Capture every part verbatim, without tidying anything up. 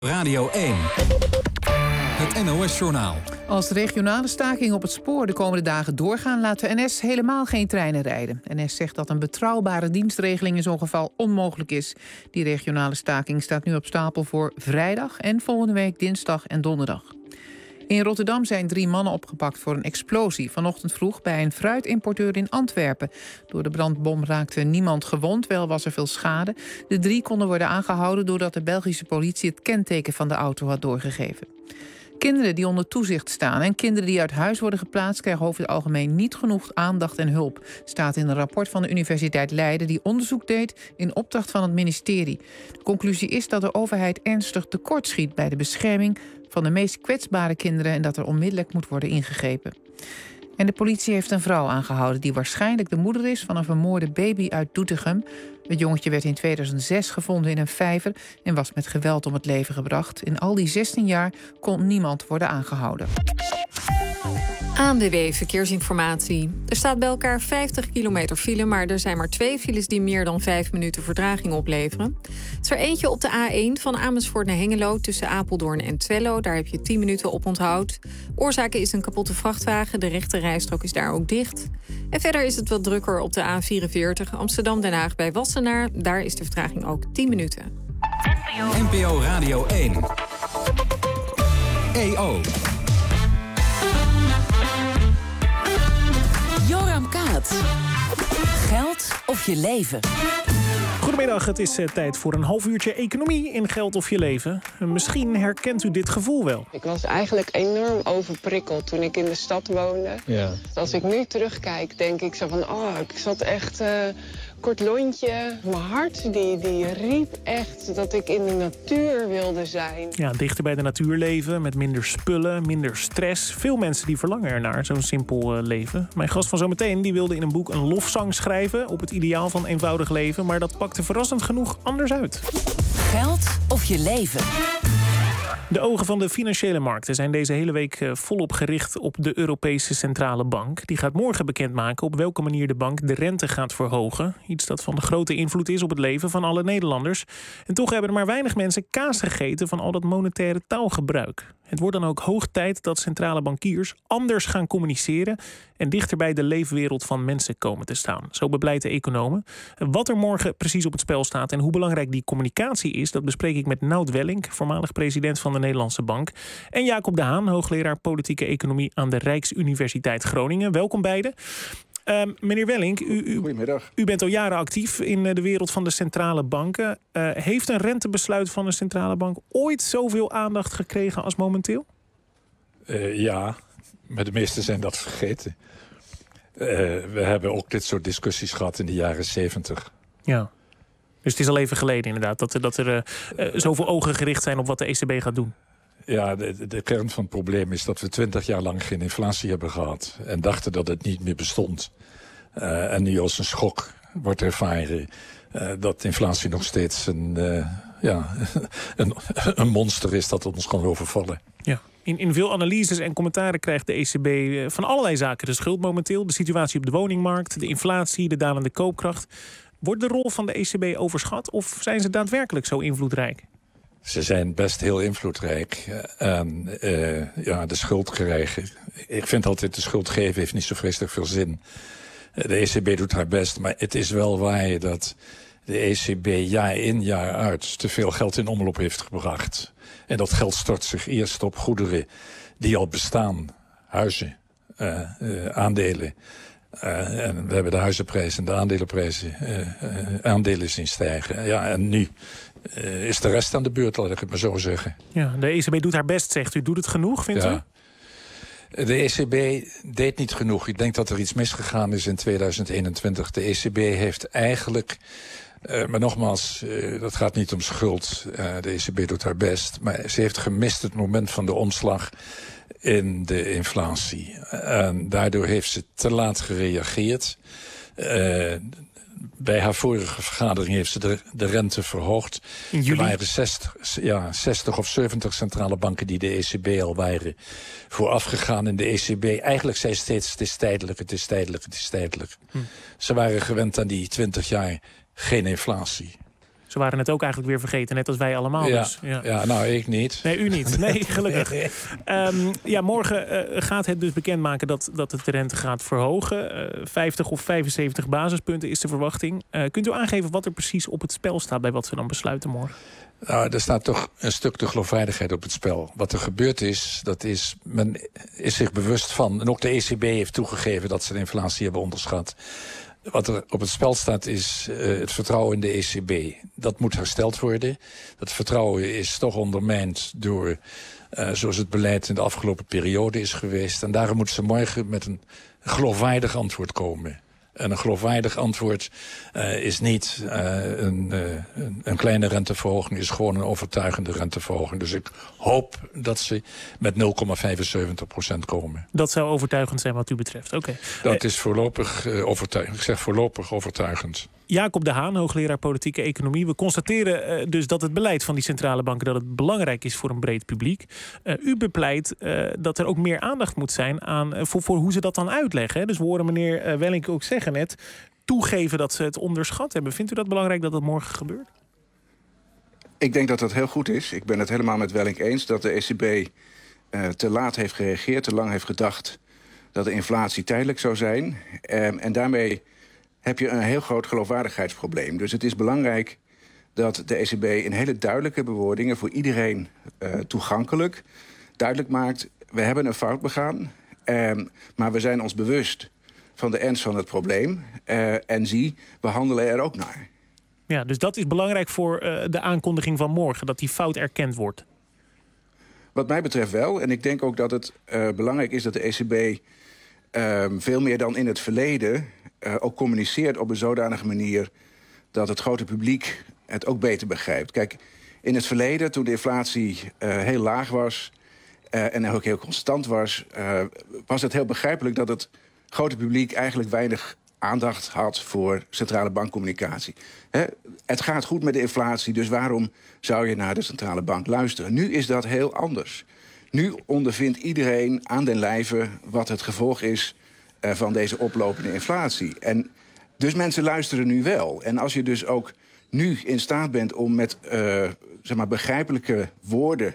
Radio één. Het N O S-journaal. Als de regionale stakingen op het spoor de komende dagen doorgaan, laat de N S helemaal geen treinen rijden. N S zegt dat een betrouwbare dienstregeling in zo'n geval onmogelijk is. Die regionale staking staat nu op stapel voor vrijdag en volgende week dinsdag en donderdag. In Rotterdam zijn drie mannen opgepakt voor een explosie vanochtend vroeg bij een fruitimporteur in Antwerpen. Door de brandbom raakte niemand gewond, wel was er veel schade. De drie konden worden aangehouden doordat de Belgische politie het kenteken van de auto had doorgegeven. Kinderen die onder toezicht staan en kinderen die uit huis worden geplaatst krijgen over het algemeen niet genoeg aandacht en hulp, staat in een rapport van de Universiteit Leiden die onderzoek deed in opdracht van het ministerie. De conclusie is dat de overheid ernstig tekortschiet bij de bescherming van de meest kwetsbare kinderen en dat er onmiddellijk moet worden ingegrepen. En de politie heeft een vrouw aangehouden die waarschijnlijk de moeder is van een vermoorde baby uit Doetinchem. Het jongetje werd in tweeduizend zes gevonden in een vijver en was met geweld om het leven gebracht. In al die zestien jaar kon niemand worden aangehouden. A N W B Verkeersinformatie. Er staat bij elkaar vijftig kilometer file, maar er zijn maar twee files die meer dan vijf minuten vertraging opleveren. Het is er eentje op de A één van Amersfoort naar Hengelo tussen Apeldoorn en Twello. Daar heb je tien minuten op onthoud. Oorzaak is een kapotte vrachtwagen. De rechte rijstrook is daar ook dicht. En verder is het wat drukker op de A vierenveertig Amsterdam-Den Haag bij Wassenaar. Daar is de vertraging ook tien minuten. N P O Radio één. E O. Joram Kaat. Geld of je leven? Goedemiddag, het is uh, tijd voor een half uurtje economie in Geld of je leven. Uh, misschien herkent u dit gevoel wel. Ik was eigenlijk enorm overprikkeld toen ik in de stad woonde. Ja. Dus als ik nu terugkijk, denk ik zo van, oh, ik zat echt... Uh, kort lontje. Mijn hart die, die riep echt dat ik in de natuur wilde zijn. Ja, dichter bij de natuur leven, met minder spullen, minder stress. Veel mensen die verlangen ernaar, zo'n simpel uh, leven. Mijn gast van zometeen die wilde in een boek een lofzang schrijven op het ideaal van eenvoudig leven. Maar dat pakte verrassend genoeg anders uit. Geld of je leven? De ogen van de financiële markten zijn deze hele week volop gericht op de Europese Centrale Bank. Die gaat morgen bekendmaken op welke manier de bank de rente gaat verhogen. Iets dat van de grote invloed is op het leven van alle Nederlanders. En toch hebben er maar weinig mensen kaas gegeten van al dat monetaire taalgebruik. Het wordt dan ook hoog tijd dat centrale bankiers anders gaan communiceren en dichter bij de leefwereld van mensen komen te staan. Zo bepleiten economen. Wat er morgen precies op het spel staat en hoe belangrijk die communicatie is, dat bespreek ik met Nout Welling, voormalig president van de Nederlandse Bank, en Jacob de Haan, hoogleraar politieke economie aan de Rijksuniversiteit Groningen. Welkom beiden. Uh, meneer Welling, u, u, Goedemiddag. U bent al jaren actief in de wereld van de centrale banken. Uh, heeft een rentebesluit van een centrale bank ooit zoveel aandacht gekregen als momenteel? Uh, ja, maar de meesten zijn dat vergeten. Uh, we hebben ook dit soort discussies gehad in de jaren zeventig. Ja, dus het is al even geleden inderdaad dat er, dat er uh, uh, zoveel ogen gericht zijn op wat de E C B gaat doen. Ja, de, de kern van het probleem is dat we twintig jaar lang geen inflatie hebben gehad. En dachten dat het niet meer bestond. Uh, en nu als een schok wordt ervaren uh, dat inflatie nog steeds een, uh, ja, een, een monster is dat ons kan overvallen. Ja. In, in veel analyses en commentaren krijgt de E C B van allerlei zaken de schuld momenteel. De situatie op de woningmarkt, de inflatie, de dalende koopkracht. Wordt de rol van de E C B overschat of zijn ze daadwerkelijk zo invloedrijk? Ze zijn best heel invloedrijk. En uh, ja, de schuld krijgen. Ik vind altijd de schuld geven heeft niet zo vreselijk veel zin. De E C B doet haar best, maar het is wel waar dat de E C B jaar in jaar uit te veel geld in omloop heeft gebracht. En dat geld stort zich eerst op goederen die al bestaan. Huizen, uh, uh, aandelen. Uh, en we hebben de huizenprijzen en de aandelenprijzen, uh, uh, aandelen zien stijgen. Ja, en nu uh, is de rest aan de beurt, laat ik het maar zo zeggen. Ja, de E C B doet haar best, zegt u. Doet het genoeg, vindt ja. u? De E C B deed niet genoeg. Ik denk dat er iets misgegaan is in tweeduizend eenentwintig. De E C B heeft eigenlijk... Uh, maar nogmaals, uh, dat gaat niet om schuld. Uh, de E C B doet haar best. Maar ze heeft gemist het moment van de omslag in de inflatie. En daardoor heeft ze te laat gereageerd. Uh, bij haar vorige vergadering heeft ze de, de rente verhoogd. In juli? Er waren zestig, ja, zestig of zeventig centrale banken die de E C B al waren voorafgegaan. En de E C B eigenlijk zei steeds, het is tijdelijk, het is tijdelijk, het is tijdelijk. Hm. Ze waren gewend aan die twintig jaar geen inflatie. Ze waren het ook eigenlijk weer vergeten, net als wij allemaal. Ja, dus, ja. ja nou, ik niet. Nee, u niet. Nee, gelukkig. um, ja, morgen uh, gaat het dus bekendmaken dat, dat het de rente gaat verhogen. Uh, vijftig of vijfenzeventig basispunten is de verwachting. Uh, kunt u aangeven wat er precies op het spel staat bij wat ze dan besluiten morgen? Nou, er staat toch een stuk de geloofwaardigheid op het spel. Wat er gebeurd is, dat is, men is zich bewust van, en ook de E C B heeft toegegeven dat ze de inflatie hebben onderschat. Wat er op het spel staat is uh, het vertrouwen in de E C B. Dat moet hersteld worden. Dat vertrouwen is toch ondermijnd door, uh, zoals het beleid in de afgelopen periode is geweest. En daarom moeten ze morgen met een geloofwaardig antwoord komen. En een geloofwaardig antwoord uh, is niet uh, een, uh, een, een kleine renteverhoging, is gewoon een overtuigende renteverhoging. Dus ik hoop dat ze met nul komma vijfenzeventig procent komen. Dat zou overtuigend zijn wat u betreft. Oké. Okay. Dat is voorlopig uh, overtuigend. Ik zeg voorlopig overtuigend. Jacob de Haan, hoogleraar politieke economie. We constateren uh, dus dat het beleid van die centrale banken dat het belangrijk is voor een breed publiek. Uh, u bepleit uh, dat er ook meer aandacht moet zijn aan, uh, voor, voor hoe ze dat dan uitleggen. Hè? Dus we horen meneer uh, Wellink ook zeggen net, toegeven dat ze het onderschat hebben. Vindt u dat belangrijk dat dat morgen gebeurt? Ik denk dat dat heel goed is. Ik ben het helemaal met Wellink eens dat de E C B uh, te laat heeft gereageerd, te lang heeft gedacht dat de inflatie tijdelijk zou zijn. Um, en daarmee heb je een heel groot geloofwaardigheidsprobleem. Dus het is belangrijk dat de E C B in hele duidelijke bewoordingen voor iedereen uh, toegankelijk duidelijk maakt, we hebben een fout begaan, um, maar we zijn ons bewust van de ernst van het probleem. Uh, en zie, we handelen er ook naar. Ja, dus dat is belangrijk voor uh, de aankondiging van morgen, dat die fout erkend wordt. Wat mij betreft wel. En ik denk ook dat het uh, belangrijk is dat de E C B uh, veel meer dan in het verleden uh, ook communiceert op een zodanige manier dat het grote publiek het ook beter begrijpt. Kijk, in het verleden, toen de inflatie uh, heel laag was uh, en ook heel constant was, uh, was het heel begrijpelijk dat het grote publiek eigenlijk weinig aandacht had voor centrale bankcommunicatie. He, het gaat goed met de inflatie, dus waarom zou je naar de centrale bank luisteren? Nu is dat heel anders. Nu ondervindt iedereen aan den lijve wat het gevolg is uh, van deze oplopende inflatie. En dus mensen luisteren nu wel. En als je dus ook nu in staat bent om met uh, zeg maar begrijpelijke woorden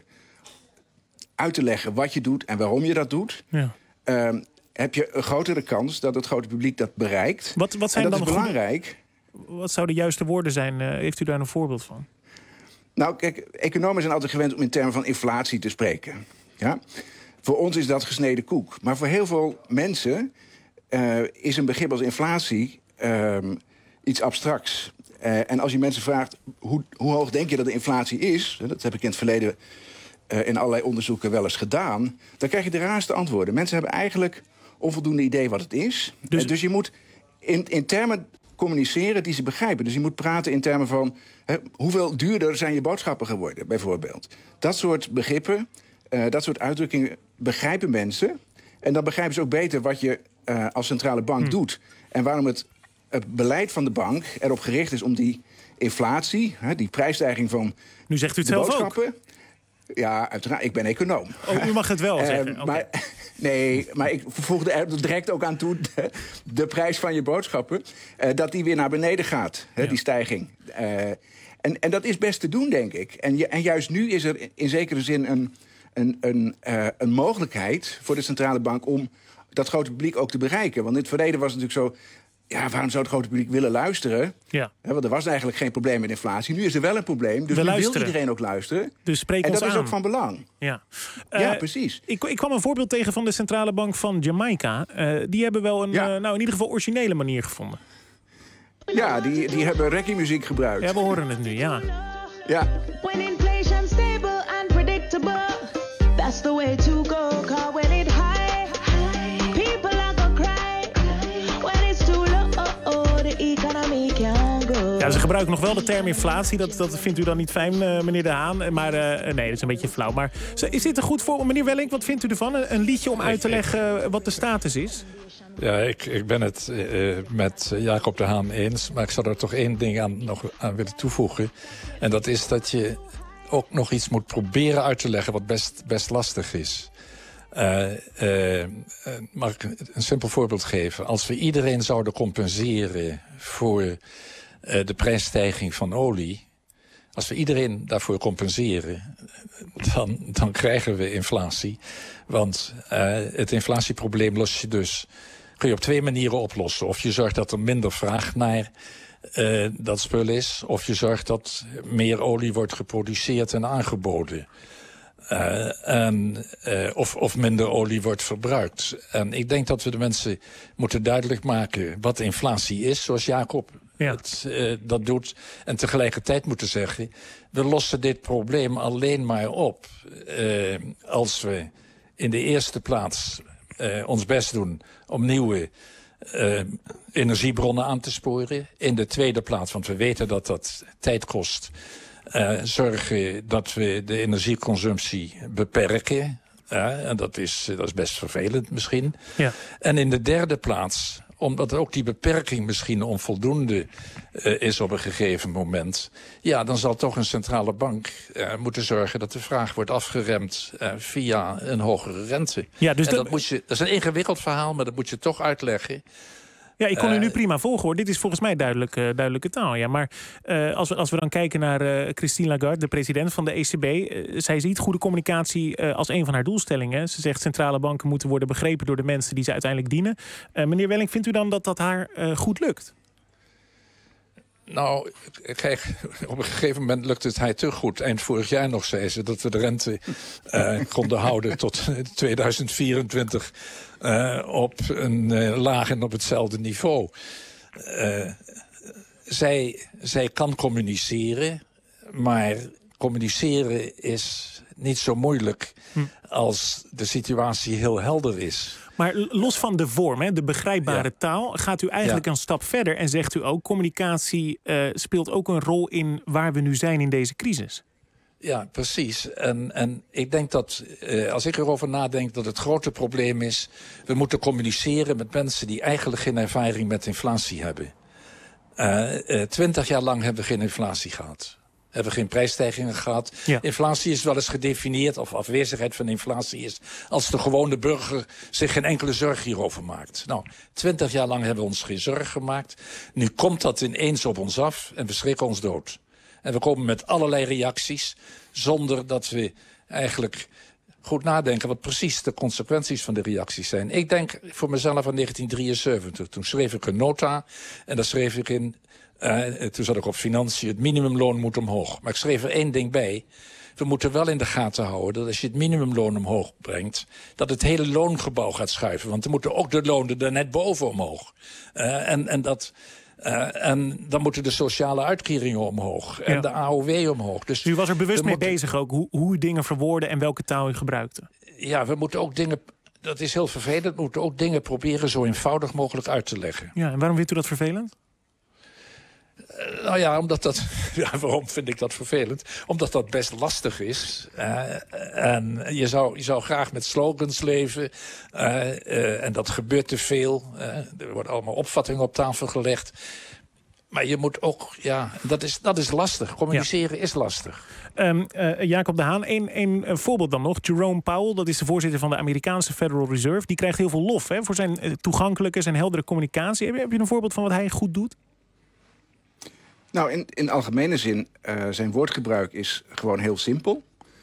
uit te leggen wat je doet en waarom je dat doet, ja. uh, heb je een grotere kans dat het grote publiek dat bereikt. Wat, wat zijn en dat dan is belangrijk. Goede, wat zouden de juiste woorden zijn? Uh, heeft u daar een voorbeeld van? Nou, kijk, economen zijn altijd gewend om in termen van inflatie te spreken. Ja? Voor ons is dat gesneden koek. Maar voor heel veel mensen uh, is een begrip als inflatie uh, iets abstracts. Uh, en als je mensen vraagt, hoe, hoe hoog denk je dat de inflatie is? Dat heb ik in het verleden uh, in allerlei onderzoeken wel eens gedaan. Dan krijg je de raarste antwoorden. Mensen hebben eigenlijk onvoldoende idee wat het is. Dus, uh, dus je moet in, in termen communiceren die ze begrijpen. Dus je moet praten in termen van hè, hoeveel duurder zijn je boodschappen geworden, bijvoorbeeld. Dat soort begrippen, uh, dat soort uitdrukkingen begrijpen mensen. En dan begrijpen ze ook beter wat je uh, als centrale bank hmm. doet. En waarom het, het beleid van de bank erop gericht is om die inflatie, hè, die prijsstijging van nu zegt u het de zelf boodschappen. Ook. Ja, uiteraard. Ik ben econoom. Oh, u mag het wel zeggen. Uh, maar, okay. Nee, maar ik voegde er direct ook aan toe de, de prijs van je boodschappen, uh, dat die weer naar beneden gaat, ja. hè, die stijging. Uh, en, en dat is best te doen, denk ik. En, je, en juist nu is er in zekere zin een, een, een, uh, een mogelijkheid voor de centrale bank om dat grote publiek ook te bereiken. Want in het verleden was het natuurlijk zo, ja, waarom zou het grote publiek willen luisteren? Ja. He, want er was eigenlijk geen probleem met inflatie. Nu is er wel een probleem, dus nu wil iedereen ook luisteren. Dus spreek en ons dat aan. is ook van belang. Ja, ja uh, precies. Ik, ik kwam een voorbeeld tegen van de centrale bank van Jamaica. Uh, die hebben wel een, ja. uh, nou in ieder geval originele manier gevonden. Ja, die, die hebben reggae-muziek gebruikt. Ja, we horen het nu, ja. Ja. When inflation stable and predictable, that's the way to go. Cause when it high, people are gonna cry. When it's too low, the economy can go. Ja, ze gebruiken nog wel de term inflatie. Dat, dat vindt u dan niet fijn, uh, meneer De Haan. Maar uh, nee, dat is een beetje flauw. Maar is dit er goed voor? Meneer Wellink, wat vindt u ervan? Een, een liedje om uit te leggen wat de status is? Ja, ik, ik ben het uh, met Jacob de Haan eens. Maar ik zou er toch één ding aan, nog aan willen toevoegen. En dat is dat je ook nog iets moet proberen uit te leggen wat best, best lastig is. Uh, uh, mag ik een simpel voorbeeld geven? Als we iedereen zouden compenseren voor uh, de prijsstijging van olie, Als we iedereen daarvoor compenseren, dan, dan krijgen we inflatie. Want uh, het inflatieprobleem los je dus, kun je op twee manieren oplossen. Of je zorgt dat er minder vraag naar uh, dat spul is, of je zorgt dat meer olie wordt geproduceerd en aangeboden. Uh, en, uh, of, of minder olie wordt verbruikt. En ik denk dat we de mensen moeten duidelijk maken wat inflatie is, zoals Jacob ja. het, uh, dat doet. En tegelijkertijd moeten zeggen, we lossen dit probleem alleen maar op uh, als we in de eerste plaats uh, ons best doen om nieuwe uh, energiebronnen aan te sporen. In de tweede plaats, want we weten dat dat tijd kost, Uh, zorgen dat we de energieconsumptie beperken. Uh, en dat is, dat is best vervelend misschien. Ja. En in de derde plaats, omdat ook die beperking misschien onvoldoende uh, is op een gegeven moment, ja, dan zal toch een centrale bank uh, moeten zorgen dat de vraag wordt afgeremd uh, via een hogere rente. Ja, dus en dat, dat, moet je, dat is een ingewikkeld verhaal, maar dat moet je toch uitleggen. Ja, ik kon u nu prima volgen, hoor. Dit is volgens mij duidelijk, uh, duidelijke taal. Ja. Maar uh, als, we, als we dan kijken naar uh, Christine Lagarde, de president van de E C B, Uh, zij ziet goede communicatie uh, als een van haar doelstellingen. Ze zegt centrale banken moeten worden begrepen door de mensen die ze uiteindelijk dienen. Uh, meneer Welling, vindt u dan dat dat haar uh, goed lukt? Nou, kijk, op een gegeven moment lukt het hij te goed. Eind vorig jaar nog zei ze dat we de rente uh, konden houden tot tweeduizend vierentwintig uh, op een uh, laag en op hetzelfde niveau. Uh, zij, zij kan communiceren, maar communiceren is niet zo moeilijk hm. als de situatie heel helder is. Maar los van de vorm, hè, de begrijpbare ja. taal, gaat u eigenlijk ja. een stap verder en zegt u ook, communicatie uh, speelt ook een rol in waar we nu zijn in deze crisis. Ja, precies. En, en ik denk dat, uh, als ik erover nadenk, dat het grote probleem is, we moeten communiceren met mensen die eigenlijk geen ervaring met inflatie hebben. Twintig uh, uh, jaar lang hebben we geen inflatie gehad. Hebben we geen prijsstijgingen gehad. Ja. Inflatie is wel eens gedefinieerd, of afwezigheid van inflatie is, als de gewone burger zich geen enkele zorg hierover maakt. Nou, twintig jaar lang hebben we ons geen zorg gemaakt. Nu komt dat ineens op ons af en we schrikken ons dood. En we komen met allerlei reacties, zonder dat we eigenlijk goed nadenken wat precies de consequenties van de reacties zijn. Ik denk voor mezelf aan negentien drieënzeventig. Toen schreef ik een nota en daar schreef ik in, Uh, toen zat ik op financiën, het minimumloon moet omhoog. Maar ik schreef er één ding bij. We moeten wel in de gaten houden dat als je het minimumloon omhoog brengt, dat het hele loongebouw gaat schuiven. Want dan moeten ook de lonen er net boven omhoog. Uh, en, en, dat, uh, en dan moeten de sociale uitkeringen omhoog. En ja. de A O W omhoog. Dus u was er bewust mee moeten... bezig ook, hoe, hoe u dingen verwoordde en welke taal u gebruikte. Ja, we moeten ook dingen, dat is heel vervelend, we moeten ook dingen proberen zo eenvoudig mogelijk uit te leggen. Ja, en waarom vindt u dat vervelend? Uh, nou ja, omdat dat. Ja, waarom vind ik dat vervelend? Omdat dat best lastig is. Uh, en je zou, je zou graag met slogans leven. Uh, uh, en dat gebeurt te veel. Uh, er worden allemaal opvattingen op tafel gelegd. Maar je moet ook, ja, dat is, dat is lastig. Communiceren ja. is lastig. Um, uh, Jacob de Haan, één voorbeeld dan nog. Jerome Powell, dat is de voorzitter van de Amerikaanse Federal Reserve. Die krijgt heel veel lof hè, voor zijn uh, toegankelijke, zijn heldere communicatie. Heb je, heb je een voorbeeld van wat hij goed doet? Nou, in, in algemene zin, uh, zijn woordgebruik is gewoon heel simpel.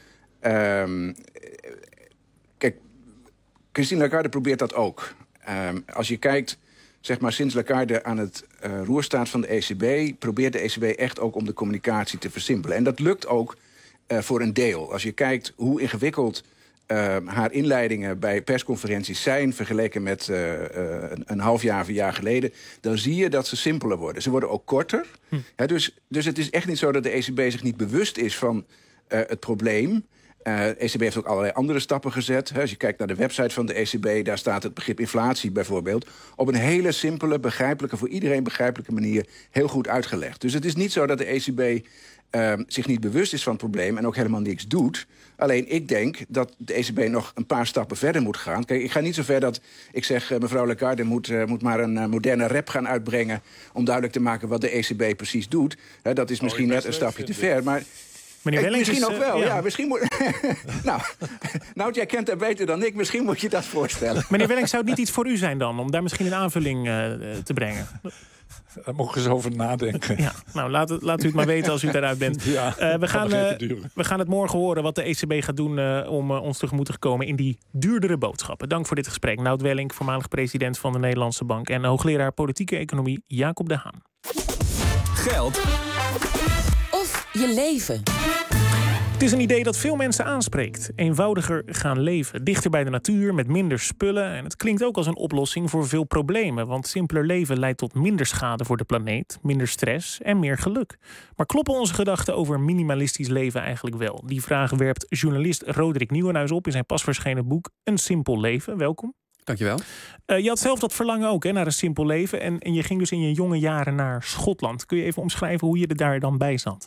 Um, kijk, Christine Lagarde probeert dat ook. Um, als je kijkt, zeg maar, sinds Lagarde aan het uh, roer staat van de E C B, probeert de E C B echt ook om de communicatie te versimpelen. En dat lukt ook uh, voor een deel. Als je kijkt hoe ingewikkeld Uh, haar inleidingen bij persconferenties zijn, vergeleken met uh, uh, een, een half jaar of een jaar geleden, dan zie je dat ze simpeler worden. Ze worden ook korter. Hm. Ja, dus, dus het is echt niet zo dat de E C B zich niet bewust is van uh, het probleem. Uh, de E C B heeft ook allerlei andere stappen gezet. Hè. Als je kijkt naar de website van de E C B, daar staat het begrip inflatie bijvoorbeeld op een hele simpele, begrijpelijke, voor iedereen begrijpelijke manier heel goed uitgelegd. Dus het is niet zo dat de E C B Uh, zich niet bewust is van het probleem en ook helemaal niks doet. Alleen ik denk dat de E C B nog een paar stappen verder moet gaan. Kijk, ik ga niet zo ver dat ik zeg, uh, mevrouw Lagarde moet, uh, moet maar een uh, moderne rap gaan uitbrengen om duidelijk te maken wat de E C B precies doet. Uh, dat is misschien net een stapje te ver, maar Meneer Ik, Wellings misschien is, ook wel, uh, ja. ja. Misschien moet... nou, nou, jij kent het beter dan ik. Misschien moet je dat voorstellen. Meneer Wellings, zou het niet iets voor u zijn dan? Om daar misschien een aanvulling uh, te brengen? Daar mogen ze over nadenken. Ja, nou, laat, het, laat u het maar weten als u daaruit bent. Ja, uh, we, gaan, uh, we gaan het morgen horen wat de E C B gaat doen... Uh, om uh, ons tegemoet te komen in die duurdere boodschappen. Dank voor dit gesprek. Nout Welling, voormalig president van de Nederlandse Bank... en hoogleraar politieke economie Jacob de Haan. Geld of je leven. Het is een idee dat veel mensen aanspreekt. Eenvoudiger gaan leven. Dichter bij de natuur, met minder spullen. En het klinkt ook als een oplossing voor veel problemen. Want simpeler leven leidt tot minder schade voor de planeet, minder stress en meer geluk. Maar kloppen onze gedachten over minimalistisch leven eigenlijk wel? Die vraag werpt journalist Roderick Nieuwenhuis op in zijn pas verschenen boek Een Simpel Leven. Welkom. Dankjewel. Uh, je had zelf dat verlangen ook, hè, naar een simpel leven. En, en je ging dus in je jonge jaren naar Schotland. Kun je even omschrijven hoe je er daar dan bij zat?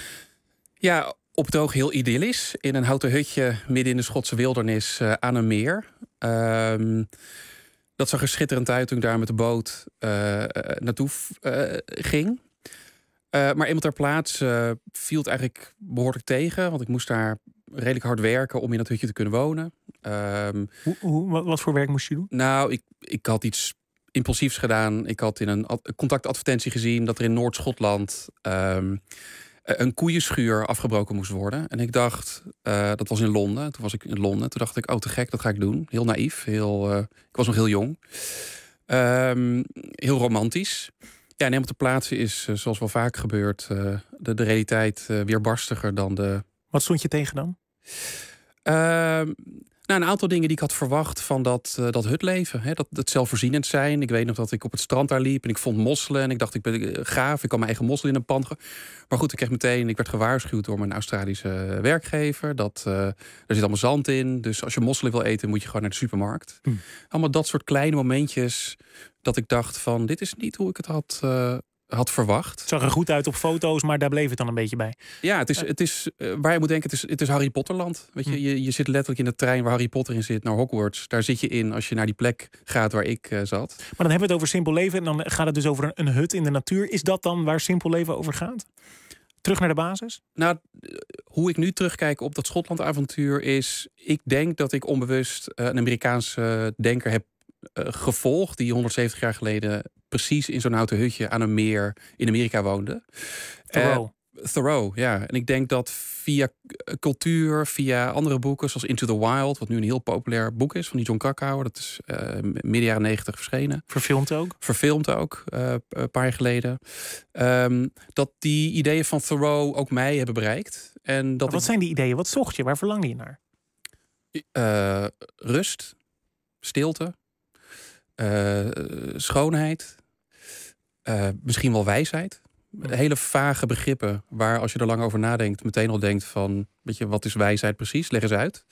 Ja, op het oog heel idyllisch. In een houten hutje midden in de Schotse wildernis uh, aan een meer. Um, dat zag er schitterend uit toen ik daar met de boot uh, naartoe uh, ging. Uh, maar eenmaal ter plaatse uh, viel het eigenlijk behoorlijk tegen. Want ik moest daar redelijk hard werken om in dat hutje te kunnen wonen. Um, hoe, hoe, wat, wat voor werk moest je doen? Nou, ik, ik had iets impulsiefs gedaan. Ik had in een ad- contactadvertentie gezien dat er in Noord-Schotland... Um, een koeienschuur afgebroken moest worden. En ik dacht, uh, dat was in Londen. Toen was ik in Londen. Toen dacht ik, oh te gek, dat ga ik doen. Heel naïef. Heel, uh, ik was nog heel jong. Um, heel romantisch. Ja, en helemaal te plaatsen is, uh, zoals wel vaak gebeurt... Uh, de, de realiteit uh, weerbarstiger dan de... Wat stond je tegen dan? Uh, Nou, een aantal dingen die ik had verwacht van dat, uh, dat hutleven. Hè, dat, dat zelfvoorzienend zijn. Ik weet nog dat ik op het strand daar liep en ik vond mosselen. En ik dacht, ik ben uh, gaaf, ik kan mijn eigen mossel in een pan. Ge- maar goed, ik kreeg meteen, ik werd gewaarschuwd door mijn Australische werkgever. Dat uh, er zit allemaal zand in. Dus als je mosselen wil eten, moet je gewoon naar de supermarkt. Hm. Allemaal dat soort kleine momentjes dat ik dacht van, dit is niet hoe ik het had... Uh, had verwacht. Het zag er goed uit op foto's, maar daar bleef het dan een beetje bij. Ja, het is, het is uh, waar je moet denken, het is, het is Harry Potterland. Weet je, je, je zit letterlijk in de trein waar Harry Potter in zit, naar Hogwarts. Daar zit je in als je naar die plek gaat waar ik uh, zat. Maar dan hebben we het over simpel leven en dan gaat het dus over een, een hut in de natuur. Is dat dan waar simpel leven over gaat? Terug naar de basis? Nou, hoe ik nu terugkijk op dat Schotland-avontuur is... ik denk dat ik onbewust uh, een Amerikaanse denker heb uh, gevolgd... die honderdzeventig jaar geleden precies in zo'n houten hutje aan een meer in Amerika woonde. Thoreau. Uh, Thoreau, ja. En ik denk dat via cultuur, via andere boeken... zoals Into the Wild, wat nu een heel populair boek is... van die John Krakauer, dat is uh, midden jaren negentig verschenen. Verfilmd ook? Verfilmd ook, uh, een paar jaar geleden. Um, dat die ideeën van Thoreau ook mij hebben bereikt. En dat wat ik... zijn die ideeën? Wat zocht je? Waar verlangde je naar? Uh, rust, stilte, uh, schoonheid, uh, misschien wel wijsheid. Hele vage begrippen waar als je er lang over nadenkt... meteen al denkt van, weet je, wat is wijsheid precies? Leg eens uit.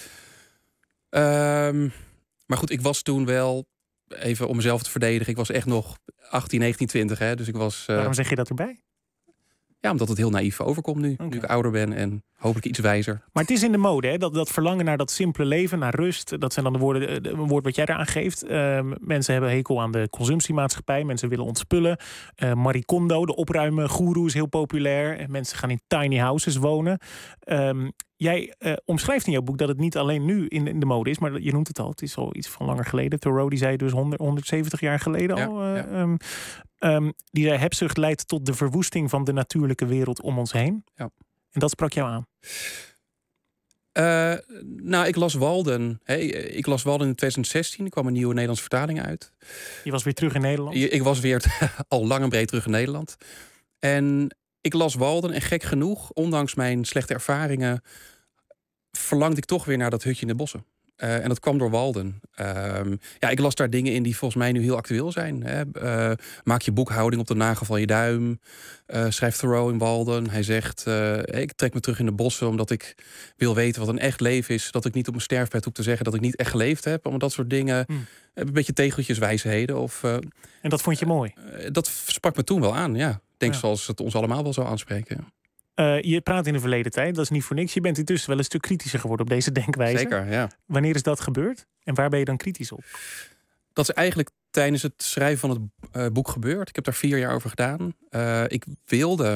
Um, maar goed, ik was toen wel, even om mezelf te verdedigen... ik was echt nog achttien, negentien, twintig. Hè, dus ik was, uh... Waarom zeg je dat erbij? Ja, omdat het heel naïef overkomt nu. Okay. Nu ik ouder ben en hopelijk iets wijzer. Maar het is in de mode, hè? Dat, dat verlangen naar dat simpele leven, naar rust. Dat zijn dan de woorden, de woord wat jij eraan geeft. Uh, mensen hebben hekel aan de consumptiemaatschappij. Mensen willen ontspullen. Uh, Marie Kondo, de opruimen-goeroe, is heel populair. En mensen gaan in tiny houses wonen. Um, jij uh, omschrijft in jouw boek dat het niet alleen nu in, in de mode is. Maar je noemt het al, het is al iets van langer geleden. Thoreau, die zei dus honderd, honderdzeventig jaar geleden ja, al. Uh, ja. um, um, die zei, hebzucht leidt tot de verwoesting van de natuurlijke wereld om ons heen. Ja. En dat sprak jou aan? Uh, nou, ik las Walden. Hey, ik las Walden in twintig zestien. Er kwam een nieuwe Nederlandse vertaling uit. Je was weer terug in Nederland? Ik was weer al lang en breed terug in Nederland. En ik las Walden en gek genoeg, ondanks mijn slechte ervaringen... verlangde ik toch weer naar dat hutje in de bossen. Uh, en dat kwam door Walden. Uh, ja, ik las daar dingen in die volgens mij nu heel actueel zijn. Hè. Uh, maak je boekhouding op de nagel van je duim. Uh, schrijft Thoreau in Walden. Hij zegt, uh, ik trek me terug in de bossen omdat ik wil weten wat een echt leven is. Dat ik niet op mijn sterfbed hoef te zeggen dat ik niet echt geleefd heb. Allemaal dat soort dingen. Hmm. Een beetje tegeltjeswijsheden. Of, uh, en dat vond je mooi? Uh, dat sprak me toen wel aan, ja. Ik denk ja. zoals het ons allemaal wel zou aanspreken. Uh, je praat in de verleden tijd, dat is niet voor niks. Je bent intussen wel een stuk kritischer geworden op deze denkwijze. Zeker, ja. Wanneer is dat gebeurd? En waar ben je dan kritisch op? Dat is eigenlijk tijdens het schrijven van het uh, boek gebeurd. Ik heb daar vier jaar over gedaan. Uh, ik wilde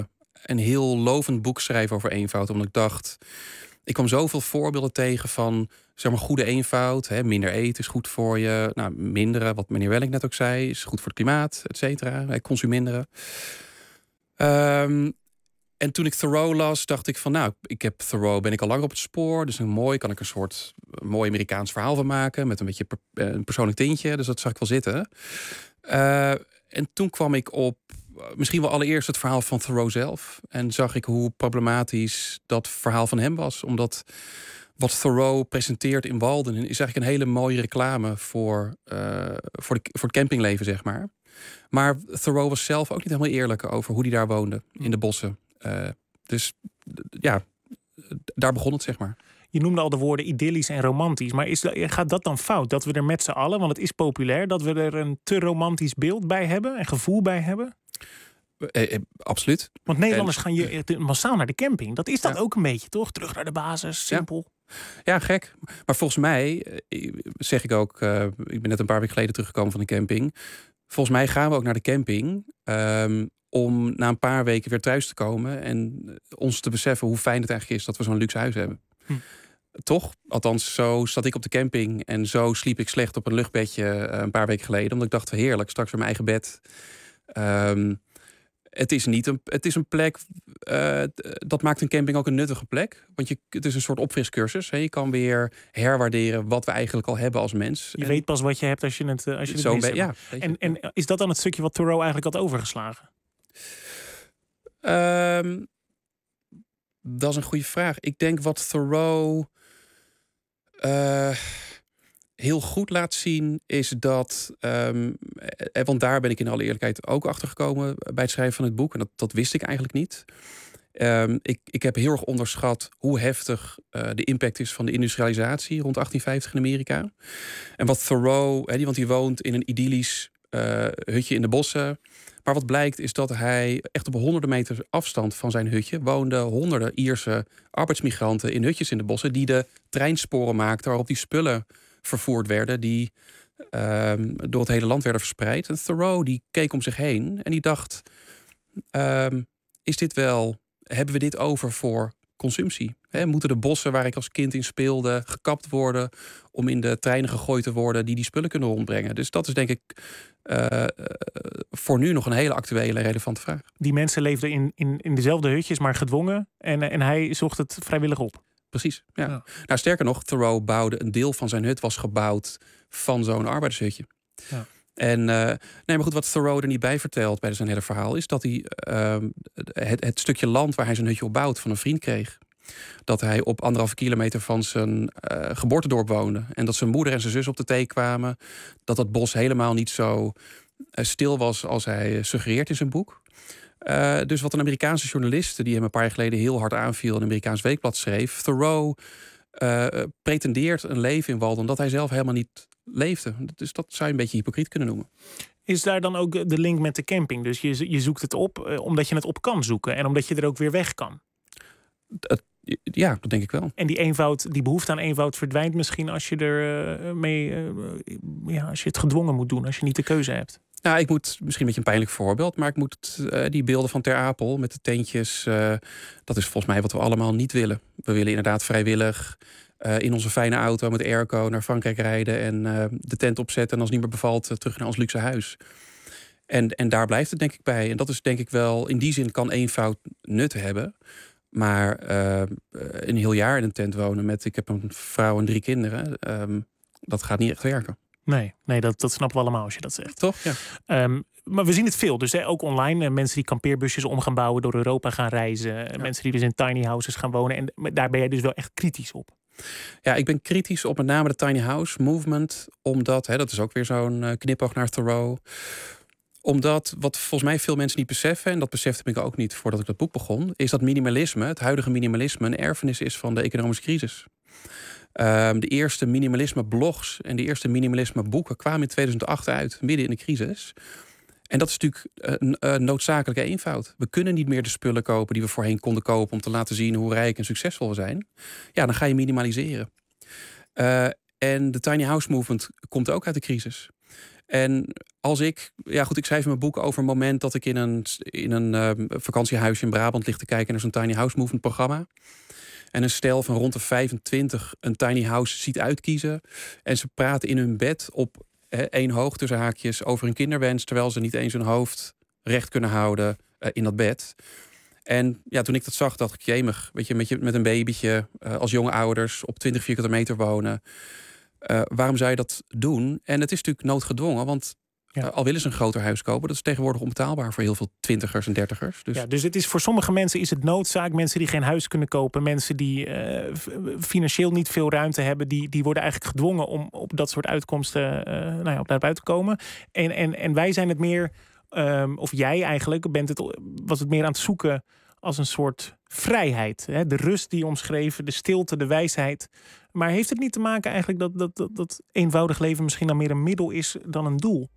een heel lovend boek schrijven over eenvoud. Omdat ik dacht, ik kwam zoveel voorbeelden tegen van zeg maar goede eenvoud. Hè, minder eten is goed voor je. Nou, minderen, wat meneer Welling net ook zei, is goed voor het klimaat, et cetera. Consuminderen. Um, en toen ik Thoreau las, dacht ik van nou, ik heb Thoreau, ben ik al lang op het spoor. Dus mooi, kan ik een soort mooi Amerikaans verhaal van maken. Met een beetje per, een persoonlijk tintje. Dus dat zag ik wel zitten. Uh, en toen kwam ik op misschien wel allereerst het verhaal van Thoreau zelf. En zag ik hoe problematisch dat verhaal van hem was. Omdat wat Thoreau presenteert in Walden is eigenlijk een hele mooie reclame voor, uh, voor, de, voor het campingleven, zeg maar. Maar Thoreau was zelf ook niet helemaal eerlijk over hoe hij daar woonde, in de bossen. Uh, dus ja, daar begon het, zeg maar. Je noemde al de woorden idyllisch en romantisch. Maar is, gaat dat dan fout? Dat we er met z'n allen, want het is populair, dat we er een te romantisch beeld bij hebben en gevoel bij hebben? Eh, eh, absoluut. Want Nederlanders en, gaan je massaal naar de camping. Dat is dat ja. ook een beetje, toch? Terug naar de basis, simpel. Ja, ja gek. Maar volgens mij, zeg ik ook, uh, ik ben net een paar weken geleden teruggekomen van de camping. Volgens mij gaan we ook naar de camping um, om na een paar weken weer thuis te komen en ons te beseffen hoe fijn het eigenlijk is dat we zo'n luxe huis hebben. Hm. Toch? Althans, zo zat ik op de camping en zo sliep ik slecht op een luchtbedje uh, een paar weken geleden. Omdat ik dacht, heerlijk, straks weer mijn eigen bed. Um, het is niet een, het is een plek, uh, dat maakt een camping ook een nuttige plek. Want je, het is een soort opfriscursus. Hè? Je kan weer herwaarderen wat we eigenlijk al hebben als mens. Je en, weet pas wat je hebt als je het, als je het zo mist. be- ja, en, en is dat dan het stukje wat Thoreau eigenlijk had overgeslagen? Um, dat is een goede vraag. Ik denk wat Thoreau uh, heel goed laat zien is dat, um, want daar ben ik in alle eerlijkheid ook achter gekomen bij het schrijven van het boek. En dat, dat wist ik eigenlijk niet. Um, ik, ik heb heel erg onderschat hoe heftig uh, de impact is van de industrialisatie rond achttien vijftig in Amerika. En wat Thoreau, hè, die, want die woont in een idyllisch uh, hutje in de bossen. Maar wat blijkt is dat hij echt op honderden meter afstand van zijn hutje woonden honderden Ierse arbeidsmigranten in hutjes in de bossen die de treinsporen maakten waarop die spullen vervoerd werden die um, door het hele land werden verspreid. En Thoreau die keek om zich heen en die dacht, um, is dit wel, hebben we dit over voor consumptie? He, moeten de bossen waar ik als kind in speelde gekapt worden om in de treinen gegooid te worden die die spullen kunnen rondbrengen? Dus dat is denk ik uh, voor nu nog een hele actuele en relevante vraag. Die mensen leefden in, in, in dezelfde hutjes, maar gedwongen en, en hij zocht het vrijwillig op. Precies, ja. ja. Nou, sterker nog, Thoreau bouwde een deel van zijn hut was gebouwd van zo'n arbeidershutje. Ja. En uh, nee, maar goed, wat Thoreau er niet bij vertelt bij zijn hele verhaal is dat hij uh, het, het stukje land waar hij zijn hutje op bouwt van een vriend kreeg. Dat hij op anderhalve kilometer van zijn uh, geboortedorp woonde. En dat zijn moeder en zijn zus op de thee kwamen. Dat dat bos helemaal niet zo uh, stil was als hij suggereert in zijn boek. Uh, dus wat een Amerikaanse journalist die hem een paar jaar geleden heel hard aanviel, een Amerikaans weekblad schreef. Thoreau uh, pretendeert een leven in Walden dat hij zelf helemaal niet leefde. Dus dat zou je een beetje hypocriet kunnen noemen. Is daar dan ook de link met de camping? Dus je, je zoekt het op uh, omdat je het op kan zoeken en omdat je er ook weer weg kan? Het, ja, dat denk ik wel. En die eenvoud, die behoefte aan eenvoud verdwijnt misschien als je er uh, mee, uh, ja, als je het gedwongen moet doen, als je niet de keuze hebt. Nou, ik moet misschien een beetje een pijnlijk voorbeeld, maar ik moet uh, die beelden van Ter Apel met de tentjes, uh, dat is volgens mij wat we allemaal niet willen. We willen inderdaad vrijwillig uh, in onze fijne auto met airco naar Frankrijk rijden en uh, de tent opzetten en als het niet meer bevalt uh, terug naar ons luxe huis. En, en daar blijft het denk ik bij. En dat is denk ik wel, in die zin kan eenvoud nut hebben. Maar uh, een heel jaar in een tent wonen met, ik heb een vrouw en drie kinderen, um, dat gaat niet echt werken. Nee, nee dat, dat snappen we allemaal als je dat zegt. Toch? Ja. Um, maar we zien het veel. Dus hè, ook online. Mensen die kampeerbusjes om gaan bouwen, door Europa gaan reizen. Ja. Mensen die dus in tiny houses gaan wonen. En daar ben jij dus wel echt kritisch op. Ja, ik ben kritisch op met name de tiny house movement. Omdat, hè, dat is ook weer zo'n uh, knipoog naar Thoreau. Omdat, wat volgens mij veel mensen niet beseffen, en dat besefte ik ook niet voordat ik dat boek begon, is dat minimalisme, het huidige minimalisme, een erfenis is van de economische crisis. Um, de eerste minimalisme blogs en de eerste minimalisme boeken kwamen in tweeduizend acht uit, midden in de crisis. En dat is natuurlijk een, een noodzakelijke eenvoud. We kunnen niet meer de spullen kopen die we voorheen konden kopen om te laten zien hoe rijk en succesvol we zijn. Ja, dan ga je minimaliseren. Uh, en de tiny house movement komt ook uit de crisis. En als ik, ja goed, ik schrijf in mijn boek over een moment dat ik in een, in een uh, vakantiehuisje in Brabant lig te kijken naar zo'n Tiny House Movement programma. En een stel van rond de vijfentwintig een tiny house ziet uitkiezen. En ze praten in hun bed op he, één hoog tussen haakjes over hun kinderwens, terwijl ze niet eens hun hoofd recht kunnen houden uh, in dat bed. En ja, toen ik dat zag, dacht ik, jemig, weet je, met, je, met een babytje, uh, als jonge ouders op twintig vierkante meter wonen. Uh, waarom zou je dat doen? En het is natuurlijk noodgedwongen, want ja. uh, al willen ze een groter huis kopen, dat is tegenwoordig onbetaalbaar voor heel veel twintigers en dertigers. Dus, ja, dus het is voor sommige mensen is het noodzaak. Mensen die geen huis kunnen kopen, mensen die uh, financieel niet veel ruimte hebben, die, die worden eigenlijk gedwongen om op dat soort uitkomsten uh, nou ja, op naar buiten te komen. En, en, en wij zijn het meer, um, of jij eigenlijk, bent het, was het meer aan het zoeken als een soort vrijheid. Hè? De rust die je omschreef, de stilte, de wijsheid. Maar heeft het niet te maken eigenlijk dat, dat, dat, dat eenvoudig leven misschien dan meer een middel is dan een doel?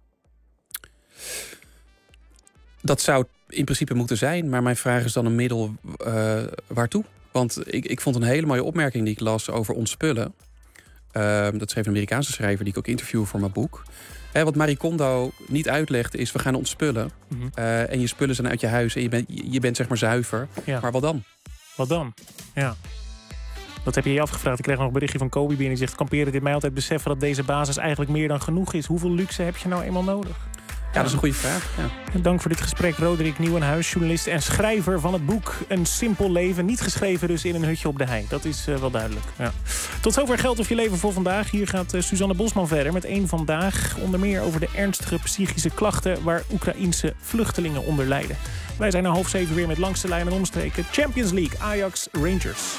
Dat zou in principe moeten zijn, maar mijn vraag is dan een middel uh, waartoe? Want ik, ik vond een hele mooie opmerking die ik las over ontspullen. Uh, dat schreef een Amerikaanse schrijver die ik ook interview voor mijn boek. Hè, wat Marie Kondo niet uitlegt is, we gaan ontspullen. Mm-hmm. Uh, en je spullen zijn uit je huis en je bent, je bent zeg maar zuiver. Ja. Maar wat dan? Wat dan? Ja. Dat heb je je afgevraagd. Ik kreeg nog een berichtje van Kobe binnen. Die zegt, kamperen dit mij altijd beseffen dat deze basis eigenlijk meer dan genoeg is. Hoeveel luxe heb je nou eenmaal nodig? Ja, dat is een goede vraag. Ja. Dank voor dit gesprek, Roderick Nieuwenhuis, journalist en schrijver van het boek Een Simpel Leven. Niet geschreven dus in een hutje op de hei. Dat is uh, wel duidelijk. Ja. Tot zover Geld of je leven voor vandaag. Hier gaat uh, Suzanne Bosman verder met één Vandaag. Onder meer over de ernstige psychische klachten waar Oekraïense vluchtelingen onder lijden. Wij zijn na half zeven weer met Langs de Lijn en Omstreken. Champions League, Ajax, Rangers.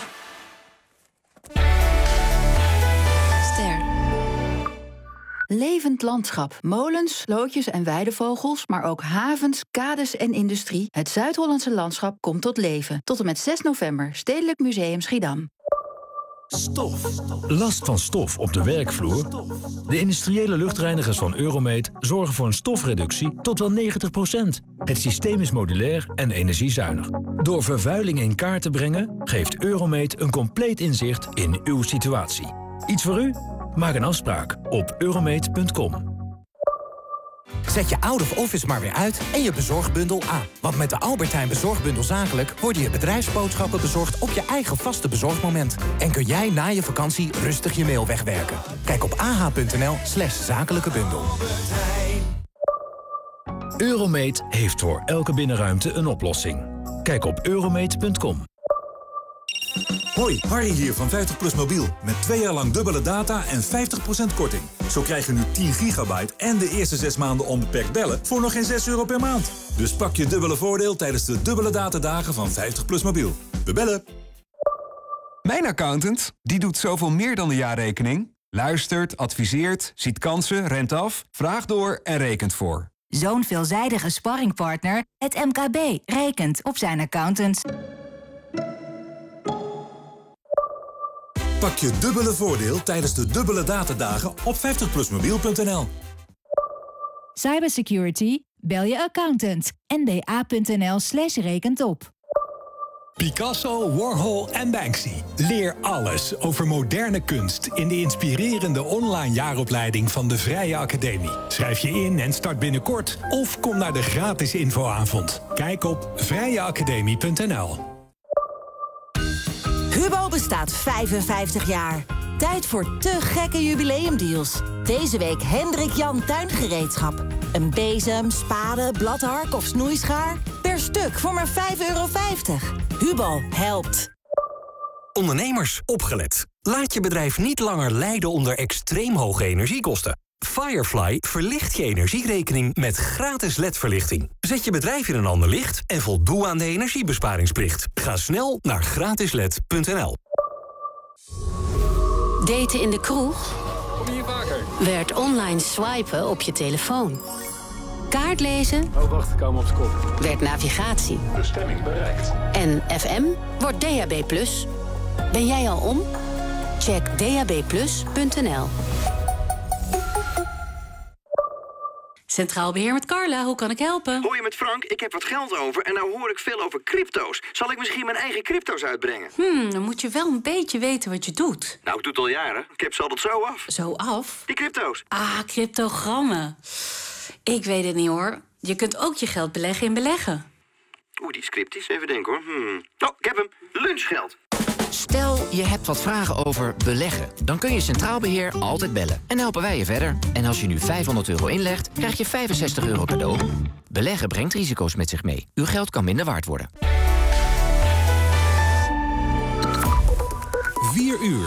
Levend landschap, molens, slootjes en weidevogels, maar ook havens, kades en industrie. Het Zuid-Hollandse landschap komt tot leven. Tot en met zes november, Stedelijk Museum Schiedam. Stof. Last van stof op de werkvloer? De industriële luchtreinigers van Euromate zorgen voor een stofreductie tot wel negentig procent. Het systeem is modulair en energiezuinig. Door vervuiling in kaart te brengen, geeft Euromate een compleet inzicht in uw situatie. Iets voor u? Maak een afspraak op euromate punt com. Zet je out of office maar weer uit en je bezorgbundel aan. Want met de Albert Heijn Bezorgbundel Zakelijk worden je bedrijfsboodschappen bezorgd op je eigen vaste bezorgmoment. En kun jij na je vakantie rustig je mail wegwerken. Kijk op ah.nl slash zakelijke bundel. Euromate heeft voor elke binnenruimte een oplossing. Kijk op euromate punt com. Hoi, Harry hier van vijftig plus mobiel. Met twee jaar lang dubbele data en vijftig procent korting. Zo krijg je nu tien gigabyte en de eerste zes maanden onbeperkt bellen voor nog geen zes euro per maand. Dus pak je dubbele voordeel tijdens de dubbele datadagen van vijftig plus mobiel. We bellen. Mijn accountant, die doet zoveel meer dan de jaarrekening. Luistert, adviseert, ziet kansen, rent af, vraagt door en rekent voor. Zo'n veelzijdige sparringpartner, het M K B, rekent op zijn accountant. Pak je dubbele voordeel tijdens de dubbele datadagen op vijftig plus mobiel punt n l. Cybersecurity? Bel je accountant. n b a punt n l slash rekent op. Picasso, Warhol en Banksy. Leer alles over moderne kunst in de inspirerende online jaaropleiding van de Vrije Academie. Schrijf je in en start binnenkort of kom naar de gratis infoavond. Kijk op vrije academie punt n l. Hubo bestaat vijfenvijftig jaar. Tijd voor te gekke jubileumdeals. Deze week Hendrik Jan Tuingereedschap. Een bezem, spade, bladhark of snoeischaar. Per stuk voor maar vijf euro vijftig. Hubo helpt. Ondernemers, opgelet. Laat je bedrijf niet langer lijden onder extreem hoge energiekosten. Firefly verlicht je energierekening met gratis L E D-verlichting. Zet je bedrijf in een ander licht en voldoe aan de energiebesparingsplicht. Ga snel naar gratis l e d punt n l. Daten in de kroeg? Kom hier vaker. Werd online swipen op je telefoon. Kaartlezen? Oh, wacht, ik kom op z'n kop. Werd navigatie. Bestemming bereikt. En F M wordt D A B plus. Ben jij al om? Check d a b plus punt n l. Centraal Beheer met Carla, hoe kan ik helpen? Hoi, met Frank. Ik heb wat geld over en nou hoor ik veel over crypto's. Zal ik misschien mijn eigen crypto's uitbrengen? Hmm, dan moet je wel een beetje weten wat je doet. Nou, ik doe het al jaren. Ik heb ze altijd zo af. Zo af? Die crypto's. Ah, cryptogrammen. Ik weet het niet, hoor. Je kunt ook je geld beleggen in beleggen. Oeh, die is cryptisch. Even denken, hoor. Hmm. Oh, ik heb hem. Lunchgeld. Stel, je hebt wat vragen over beleggen. Dan kun je Centraal Beheer altijd bellen. En helpen wij je verder. En als je nu vijfhonderd euro inlegt, krijg je vijfenzestig euro cadeau. Beleggen brengt risico's met zich mee. Uw geld kan minder waard worden. vier uur.